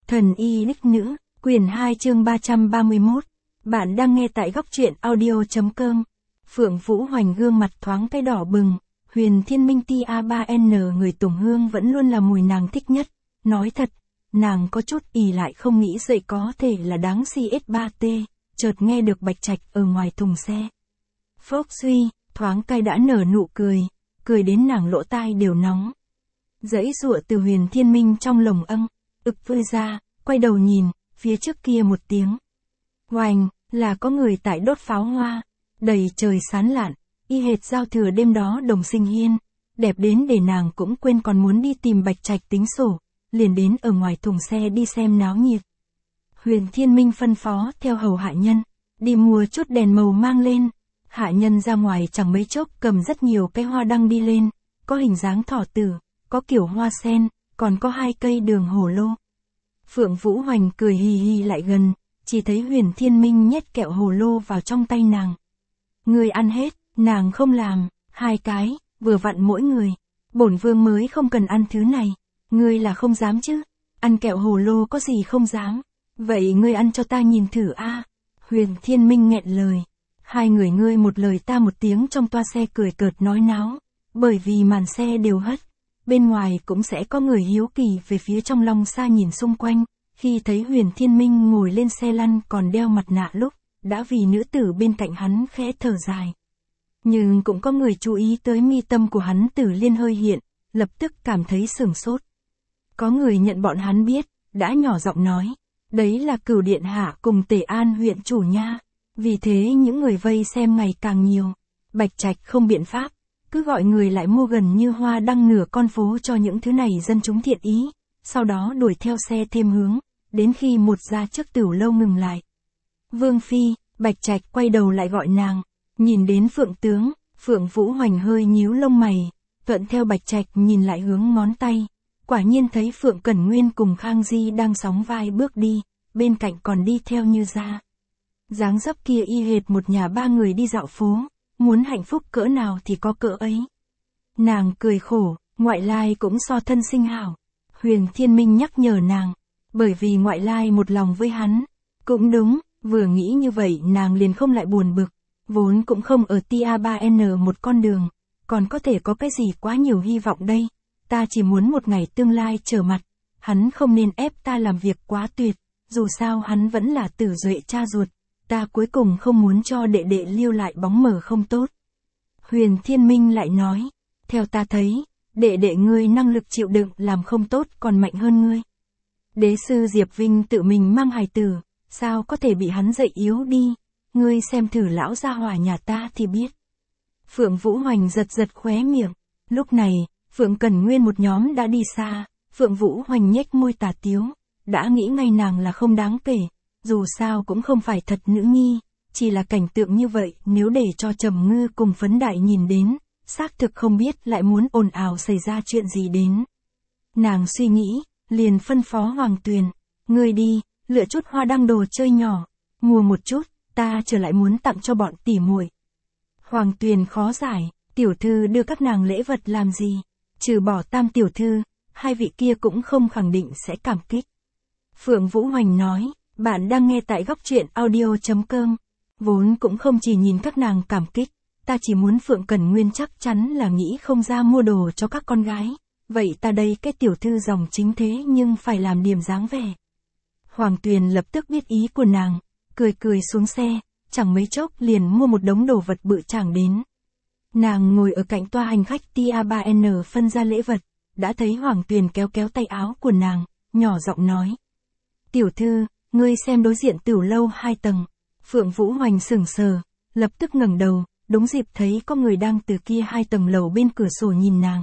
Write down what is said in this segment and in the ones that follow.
Thần y đích nữ, quyển 2 chương 331. Bạn đang nghe tại góc truyện audio.com. Phượng Vũ Hoành gương mặt thoáng cái đỏ bừng, Huyền Thiên Minh TA3N người Tùng Hương vẫn luôn là mùi nàng thích nhất. Nói thật, nàng có chút ì lại không nghĩ dậy có thể là đáng CS3T, chợt nghe được Bạch Trạch ở ngoài thùng xe. Phốc suy, thoáng cái đã nở nụ cười đến nàng lỗ tai đều nóng. Dãy giụa từ Huyền Thiên Minh trong lồng âng, ực vơi ra, quay đầu nhìn, phía trước kia một tiếng. Oành, là có người tại đốt pháo hoa, đầy trời sán lạn, y hệt giao thừa đêm đó Đồng Sinh Hiên, đẹp đến để nàng cũng quên còn muốn đi tìm Bạch Trạch tính sổ, liền đến ở ngoài thùng xe đi xem náo nhiệt. Huyền Thiên Minh phân phó theo hầu hạ nhân, đi mua chút đèn màu mang lên, hạ nhân ra ngoài chẳng mấy chốc cầm rất nhiều cái hoa đăng đi lên, có hình dáng thỏ tử, có kiểu hoa sen, còn có 2 cây đường hổ lô. Phượng Vũ Hoành cười hì hì lại gần, chỉ thấy Huyền Thiên Minh nhét kẹo hồ lô vào trong tay nàng. Người ăn hết, nàng không làm, 2 cái, vừa vặn mỗi người. Bổn vương mới không cần ăn thứ này, ngươi là không dám chứ, ăn kẹo hồ lô có gì không dám, vậy ngươi ăn cho ta nhìn thử a. Huyền Thiên Minh nghẹn lời, 2 người ngươi một lời ta một tiếng trong toa xe cười cợt nói náo, bởi vì màn xe đều hất. Bên ngoài cũng sẽ có người hiếu kỳ về phía trong long xa nhìn xung quanh, khi thấy Huyền Thiên Minh ngồi lên xe lăn còn đeo mặt nạ lúc, đã vì nữ tử bên cạnh hắn khẽ thở dài. Nhưng cũng có người chú ý tới mi tâm của hắn Tử Liên hơi hiện, lập tức cảm thấy sửng sốt. Có người nhận bọn hắn biết, đã nhỏ giọng nói, đấy là Cửu Điện Hạ cùng Tề An huyện chủ nha, vì thế những người vây xem ngày càng nhiều. Bạch Trạch không biện pháp, cứ gọi người lại mua gần như hoa đăng nửa con phố cho những thứ này dân chúng thiện ý, sau đó đuổi theo xe thêm hướng, đến khi một ra trước Tửu lâu ngừng lại. Vương Phi, Bạch Trạch quay đầu lại gọi nàng, nhìn đến Phượng tướng, Phượng Vũ Hoành hơi nhíu lông mày, thuận theo Bạch Trạch nhìn lại hướng ngón tay, quả nhiên thấy Phượng Cẩn Nguyên cùng Khang Di đang sóng vai bước đi, bên cạnh còn đi theo Như Gia. Dáng dấp kia y hệt một nhà 3 người đi dạo phố. Muốn hạnh phúc cỡ nào thì có cỡ ấy. Nàng cười khổ, ngoại lai cũng so thân sinh hảo. Huyền Thiên Minh nhắc nhở nàng, bởi vì ngoại lai một lòng với hắn. Cũng đúng, vừa nghĩ như vậy nàng liền không lại buồn bực, vốn cũng không ở TA3N một con đường, còn có thể có cái gì quá nhiều hy vọng đây. Ta chỉ muốn một ngày tương lai trở mặt, hắn không nên ép ta làm việc quá tuyệt, dù sao hắn vẫn là Tử Duệ cha ruột. Ta cuối cùng không muốn cho đệ đệ lưu lại bóng mờ không tốt. Huyền Thiên Minh lại nói, theo ta thấy, đệ đệ ngươi năng lực chịu đựng làm không tốt còn mạnh hơn ngươi. Đế sư Diệp Vinh tự mình mang hài tử, sao có thể bị hắn dạy yếu đi, ngươi xem thử lão gia hỏa nhà ta thì biết. Phượng Vũ Hoành giật giật khóe miệng, lúc này, Phượng Cẩn Nguyên một nhóm đã đi xa, Phượng Vũ Hoành nhếch môi tà tiếu, đã nghĩ ngay nàng là không đáng kể. Dù sao cũng không phải thật nữ nhi, chỉ là cảnh tượng như vậy nếu để cho Trầm Ngư cùng Phấn Đại nhìn đến, xác thực không biết lại muốn ồn ào xảy ra chuyện gì đến. Nàng suy nghĩ, liền phân phó Hoàng Tuyền, ngươi đi, lựa chút hoa đăng đồ chơi nhỏ, mua một chút, ta trở lại muốn tặng cho bọn tỉ muội. Hoàng Tuyền khó giải, tiểu thư đưa các nàng lễ vật làm gì, trừ bỏ Tam tiểu thư, 2 vị kia cũng không khẳng định sẽ cảm kích. Phượng Vũ Hoành nói, bạn đang nghe tại góc truyện audio.com, vốn cũng không chỉ nhìn các nàng cảm kích, ta chỉ muốn Phượng Cẩn Nguyên chắc chắn là nghĩ không ra mua đồ cho các con gái, vậy ta đây cái tiểu thư dòng chính thế nhưng phải làm điểm dáng vẻ. Hoàng Tuyền lập tức biết ý của nàng, cười xuống xe, chẳng mấy chốc liền mua một đống đồ vật bự chảng đến. Nàng ngồi ở cạnh toa hành khách TA3N phân ra lễ vật, đã thấy Hoàng Tuyền kéo tay áo của nàng, nhỏ giọng nói. Tiểu thư, ngươi xem đối diện Tửu lâu 2 tầng. Phượng Vũ Hoành sững sờ, lập tức ngẩng đầu, đúng dịp thấy có người đang từ kia 2 tầng lầu bên cửa sổ nhìn nàng.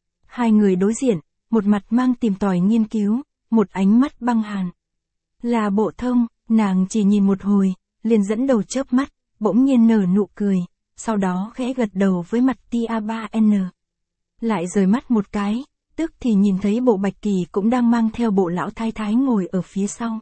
2 người đối diện, một mặt mang tìm tòi nghiên cứu, một ánh mắt băng hàn. Là Bộ Thông, nàng chỉ nhìn một hồi, liền dẫn đầu chớp mắt, bỗng nhiên nở nụ cười, sau đó khẽ gật đầu với mặt TA3N. Lại rời mắt một cái, tức thì nhìn thấy Bộ Bạch Kỳ cũng đang mang theo Bộ lão thái thái ngồi ở phía sau.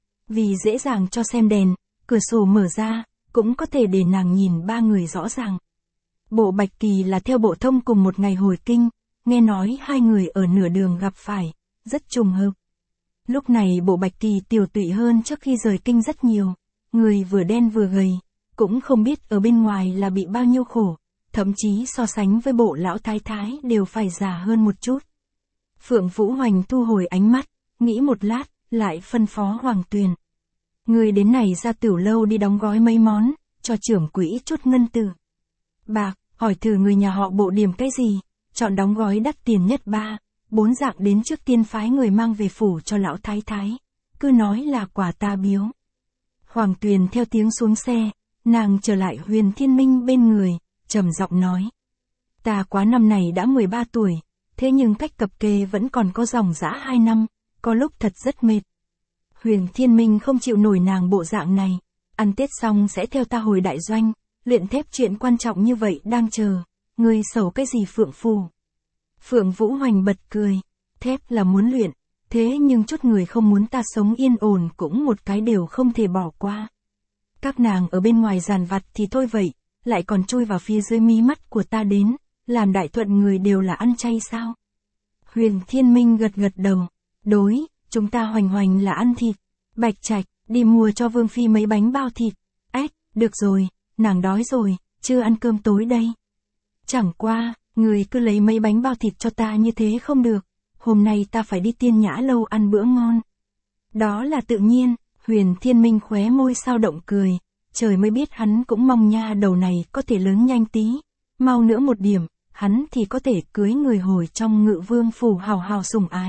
Vì dễ dàng cho xem đèn, cửa sổ mở ra, cũng có thể để nàng nhìn 3 người rõ ràng. Bộ Bạch Kỳ là theo Bộ Thông cùng một ngày hồi kinh, nghe nói 2 người ở nửa đường gặp phải, rất trùng hợp. Lúc này Bộ Bạch Kỳ tiều tụy hơn trước khi rời kinh rất nhiều, người vừa đen vừa gầy, cũng không biết ở bên ngoài là bị bao nhiêu khổ, thậm chí so sánh với Bộ lão thái thái đều phải già hơn một chút. Phượng Vũ Hoành thu hồi ánh mắt, nghĩ một lát, lại phân phó Hoàng Tuyền. Người đến này ra Tiểu Lâu đi đóng gói mấy món, cho trưởng quỹ chút ngân tử. Bạc, hỏi thử người nhà họ Bộ điểm cái gì, chọn đóng gói đắt tiền nhất 4 dạng đến trước tiên phái người mang về phủ cho lão thái thái, cứ nói là quà ta biếu. Hoàng Tuyền theo tiếng xuống xe, nàng trở lại Huyền Thiên Minh bên người, trầm giọng nói. Ta quá năm này đã 13 tuổi, thế nhưng cách cập kê vẫn còn có dòng dã 2 năm, có lúc thật rất mệt. Huyền Thiên Minh không chịu nổi nàng bộ dạng này, ăn Tết xong sẽ theo ta hồi đại doanh, luyện thép chuyện quan trọng như vậy đang chờ, ngươi sầu cái gì Phượng Phù. Phượng Vũ Hoành bật cười, thép là muốn luyện, thế nhưng chút người không muốn ta sống yên ổn cũng một cái đều không thể bỏ qua. Các nàng ở bên ngoài giàn vặt thì thôi vậy, lại còn chui vào phía dưới mí mắt của ta đến, làm đại thuận người đều là ăn chay sao? Huyền Thiên Minh gật gật đầu, đối, chúng ta Hoành là ăn thịt. Bạch Trạch, đi mua cho Vương Phi mấy bánh bao thịt. Được rồi, nàng đói rồi, chưa ăn cơm tối đây. Chẳng qua, người cứ lấy mấy bánh bao thịt cho ta như thế không được, hôm nay ta phải đi Tiên Nhã Lâu ăn bữa ngon. Đó là tự nhiên, Huyền Thiên Minh khóe môi sao động cười, trời mới biết hắn cũng mong nha đầu này có thể lớn nhanh tí, mau nữa một điểm, hắn thì có thể cưới người hồi trong Ngự Vương phủ hào hào sủng ái.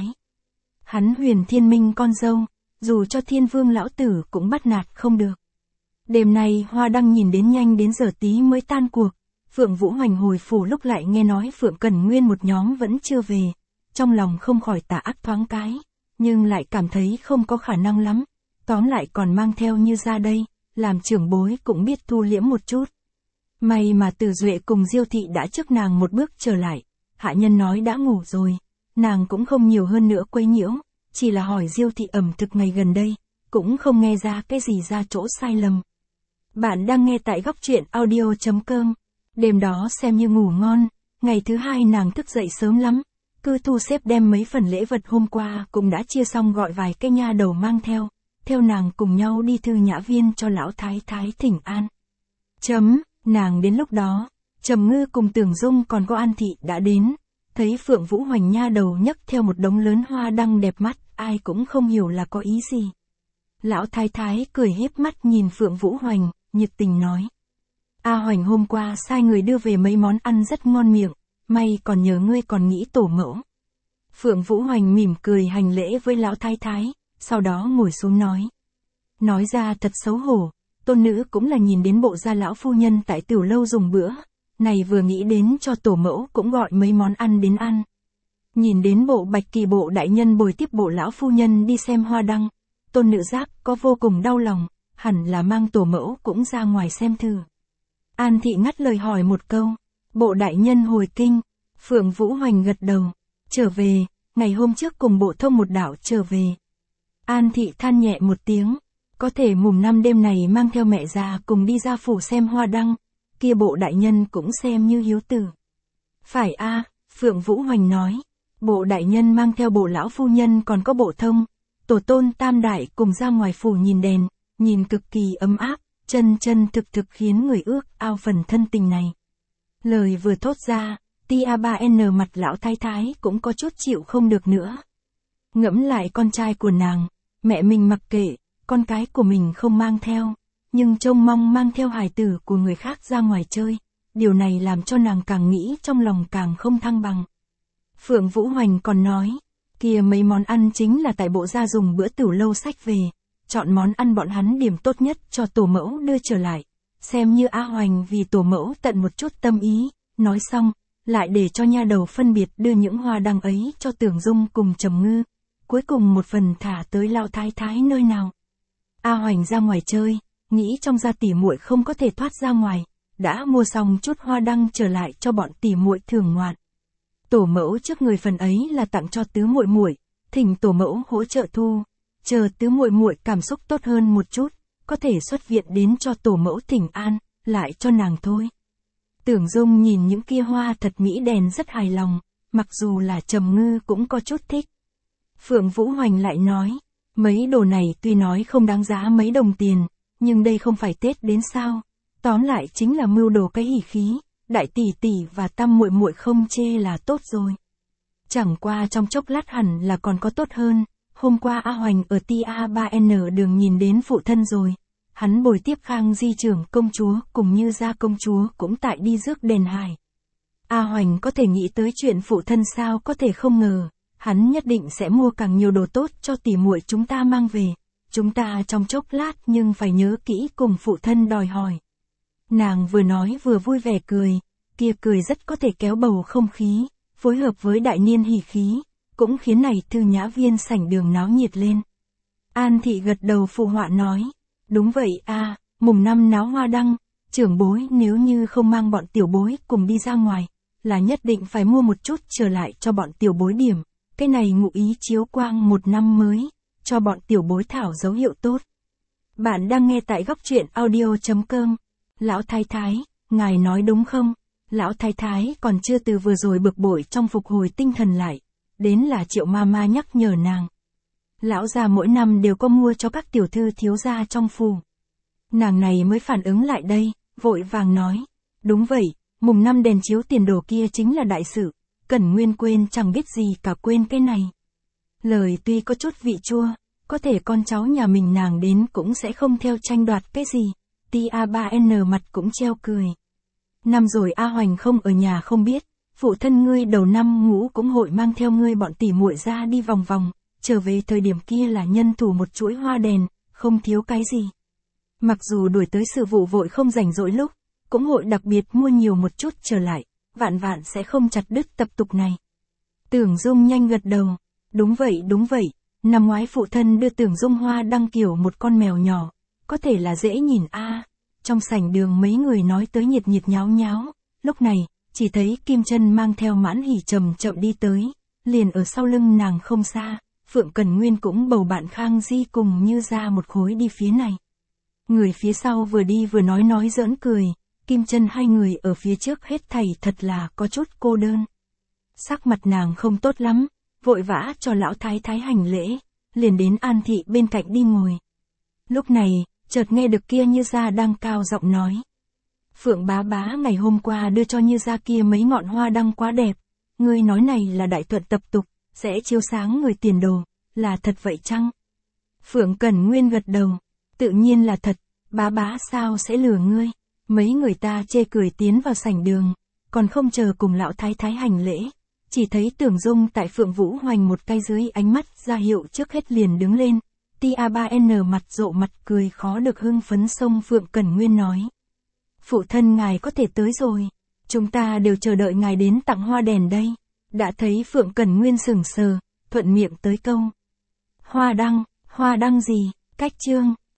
Hắn Huyền Thiên Minh con dâu, dù cho Thiên Vương lão tử cũng bắt nạt không được. Đêm nay Hoa Đăng nhìn đến nhanh đến giờ tí mới tan cuộc, Phượng Vũ Hoành hồi phủ lúc lại nghe nói Phượng Cẩn Nguyên một nhóm vẫn chưa về, trong lòng không khỏi tà ác thoáng cái, nhưng lại cảm thấy không có khả năng lắm, tóm lại còn mang theo như ra đây, làm trưởng bối cũng biết thu liễm một chút. May mà Từ Duệ cùng Diêu Thị đã trước nàng một bước trở lại, hạ nhân nói đã ngủ rồi, nàng cũng không nhiều hơn nữa quấy nhiễu, chỉ là hỏi Diêu Thị ẩm thực ngày gần đây, cũng không nghe ra cái gì ra chỗ sai lầm. Bạn đang nghe tại góc truyện audio.com. Đêm đó xem như ngủ ngon, ngày thứ hai nàng thức dậy sớm lắm, cứ thu xếp đem mấy phần lễ vật hôm qua cũng đã chia xong gọi vài cái nha đầu mang theo nàng cùng nhau đi Thư Nhã Viên cho lão thái thái thỉnh an. Nàng đến lúc đó, Trầm Ngư cùng Tưởng Dung còn có An Thị đã đến, thấy Phượng Vũ Hoành nha đầu nhấc theo một đống lớn hoa đăng đẹp mắt, ai cũng không hiểu là có ý gì. Lão thái thái cười híp mắt nhìn Phượng Vũ Hoành, nhiệt tình nói. A Hoành hôm qua sai người đưa về mấy món ăn rất ngon miệng, may còn nhớ ngươi còn nghĩ tổ mẫu. Phượng Vũ Hoành mỉm cười hành lễ với lão thái thái, sau đó ngồi xuống nói. Nói ra thật xấu hổ, tôn nữ cũng là nhìn đến bộ gia lão phu nhân tại Tiểu Lâu dùng bữa, này vừa nghĩ đến cho tổ mẫu cũng gọi mấy món ăn đến ăn. Nhìn đến bộ Bạch Kỳ bộ đại nhân bồi tiếp bộ lão phu nhân đi xem hoa đăng, tôn nữ giác có vô cùng đau lòng, hẳn là mang tổ mẫu cũng ra ngoài xem thử. An Thị ngắt lời hỏi một câu, bộ đại nhân hồi kinh, Phượng Vũ Hoành gật đầu, trở về, ngày hôm trước cùng bộ thông một đảo trở về. An Thị than nhẹ một tiếng, có thể mùng 5 đêm này mang theo mẹ già cùng đi ra phủ xem hoa đăng, kia bộ đại nhân cũng xem như hiếu tử. Phải a, Phượng Vũ Hoành nói, bộ đại nhân mang theo bộ lão phu nhân còn có bộ thông, tổ tôn tam đại cùng ra ngoài phủ nhìn đèn, nhìn cực kỳ ấm áp, chân thực khiến người ước ao phần thân tình này. Lời vừa thốt ra, Tia 3N mặt lão thái thái cũng có chút chịu không được nữa. Ngẫm lại con trai của nàng, mẹ mình mặc kệ, con cái của mình không mang theo, nhưng trông mong mang theo hài tử của người khác ra ngoài chơi, điều này làm cho nàng càng nghĩ trong lòng càng không thăng bằng. Phượng Vũ Hoành còn nói, kia mấy món ăn chính là tại bộ gia dùng bữa Tiểu Lâu sách về, chọn món ăn bọn hắn điểm tốt nhất cho tổ mẫu đưa trở lại, xem như A Hoành vì tổ mẫu tận một chút tâm ý, nói xong, lại để cho nha đầu phân biệt đưa những hoa đăng ấy cho Tưởng Dung cùng Trầm Ngư, cuối cùng một phần thả tới lão thái thái nơi nào. A Hoành ra ngoài chơi, nghĩ trong gia tỉ muội không có thể thoát ra ngoài, đã mua xong chút hoa đăng trở lại cho bọn tỉ muội thưởng ngoạn. Tổ mẫu trước người phần ấy là tặng cho tứ muội muội, thỉnh tổ mẫu hỗ trợ thu, chờ tứ muội muội cảm xúc tốt hơn một chút, có thể xuất viện đến cho tổ mẫu thỉnh an, lại cho nàng thôi. Tưởng Dung nhìn những kia hoa thật mỹ đèn rất hài lòng, mặc dù là Trầm Ngư cũng có chút thích. Phượng Vũ Hoành lại nói, Mấy đồ này tuy nói không đáng giá mấy đồng tiền, nhưng đây không phải Tết đến sao. Tóm lại chính là mưu đồ cái hỉ khí, đại tỷ tỷ và Tam muội muội không chê là tốt rồi. Chẳng qua trong chốc lát hẳn là còn có tốt hơn, hôm qua A Hoành ở TA3N đường nhìn đến phụ thân rồi. Hắn bồi tiếp Khang Di trưởng công chúa cùng Như Gia công chúa cũng tại đi rước đền hải. A Hoành có thể nghĩ tới chuyện phụ thân sao có thể không ngờ, hắn nhất định sẽ mua càng nhiều đồ tốt cho tỷ muội chúng ta mang về. Chúng ta trong chốc lát nhưng phải nhớ kỹ cùng phụ thân đòi hỏi. Nàng vừa nói vừa vui vẻ cười, kia cười rất có thể kéo bầu không khí, phối hợp với đại niên hỉ khí, cũng khiến này Thư Nhã Viên sảnh đường náo nhiệt lên. An Thị gật đầu phụ họa nói, đúng vậy a, mùng 5 náo hoa đăng, trưởng bối nếu như không mang bọn tiểu bối cùng đi ra ngoài, là nhất định phải mua một chút trở lại cho bọn tiểu bối điểm, cái này ngụ ý chiếu quang một năm mới, cho bọn tiểu bối thảo dấu hiệu tốt. Bạn đang nghe tại góc truyện audio.com. Lão Thái Thái, ngài nói đúng không? Lão Thái Thái còn chưa từ vừa rồi bực bội trong phục hồi tinh thần lại, đến là Triệu Mama nhắc nhở nàng. Lão gia mỗi năm đều có mua cho các tiểu thư thiếu gia trong phủ. Nàng này mới phản ứng lại đây, vội vàng nói, đúng vậy, mùng 5 đèn chiếu tiền đồ kia chính là đại sự, Cẩn Nguyên quên chẳng biết gì cả quên cái này. Lời tuy có chút vị chua, có thể con cháu nhà mình nàng đến cũng sẽ không theo tranh đoạt cái gì. TA3N mặt cũng treo cười. Năm rồi A Hoành không ở nhà không biết, phụ thân ngươi đầu năm ngũ cũng hội mang theo ngươi bọn tỉ muội ra đi vòng vòng, trở về thời điểm kia là nhân thủ một chuỗi hoa đèn, không thiếu cái gì. Mặc dù đuổi tới sự vụ vội không rảnh rỗi lúc, cũng hội đặc biệt mua nhiều một chút trở lại, vạn vạn sẽ không chặt đứt tập tục này. Tưởng Dung nhanh gật đầu, đúng vậy, năm ngoái phụ thân đưa Tưởng Dung hoa đăng kiểu một con mèo nhỏ, có thể là dễ nhìn a. Trong sảnh đường mấy người nói tới nhiệt nhiệt nháo nháo, lúc này, chỉ thấy Kim Chân mang theo Mãn Hỉ chậm chậm đi tới, liền ở sau lưng nàng không xa, Phượng Cẩn Nguyên cũng bầu bạn Khang Di cùng Như Gia một khối đi phía này. Người phía sau vừa đi vừa nói giỡn cười, Kim Chân hai người ở phía trước hết thảy thật là có chút cô đơn. Sắc mặt nàng không tốt lắm, vội vã cho lão thái thái hành lễ, liền đến An Thị bên cạnh đi ngồi. Lúc này, chợt nghe được kia Như Gia đang cao giọng nói. Phượng bá bá ngày hôm qua đưa cho Như Gia kia mấy ngọn hoa đăng quá đẹp, ngươi nói này là đại thuận tập tục, sẽ chiếu sáng người tiền đồ, là thật vậy chăng? Phượng Cẩn Nguyên gật đầu, tự nhiên là thật, bá bá sao sẽ lừa ngươi? Mấy người ta chê cười tiến vào sảnh đường, còn không chờ cùng lão thái thái hành lễ, chỉ thấy Tưởng Dung tại Phượng Vũ Hoành một cái dưới ánh mắt ra hiệu trước hết liền đứng lên. TA3N mặt rộ mặt cười khó được hưng phấn xông Phượng Cẩn Nguyên nói. Phụ thân ngài có thể tới rồi, chúng ta đều chờ đợi ngài đến tặng hoa đèn đây. Đã thấy Phượng Cẩn Nguyên sững sờ, thuận miệng tới câu. Hoa đăng gì, cách chương.